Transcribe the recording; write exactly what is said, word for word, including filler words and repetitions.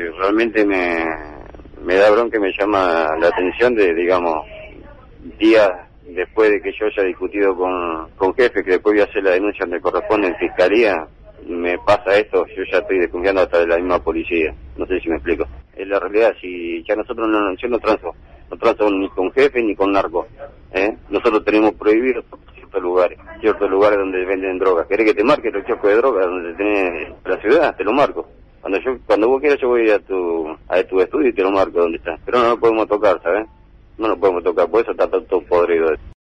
realmente me, me da bronca y me llama la atención de, digamos, días después de que yo haya discutido con, con jefe, que después voy a hacer la denuncia donde corresponde en fiscalía, me pasa esto, yo ya estoy desconfiando hasta de la misma policía, no sé si me explico. Es la realidad, si ya nosotros no, yo no transo, no transo ni con jefe ni con narco, ¿eh? Nosotros tenemos prohibido ciertos lugares, ciertos lugares donde venden drogas. ¿Querés que te marque los kioscos de drogas donde tenés la ciudad? Te lo marco. Cuando yo, cuando vos quieras yo voy a tu, a tu estudio y te lo marco donde está. Pero no lo podemos tocar, ¿sabes? No lo podemos tocar, por eso está todo podrido.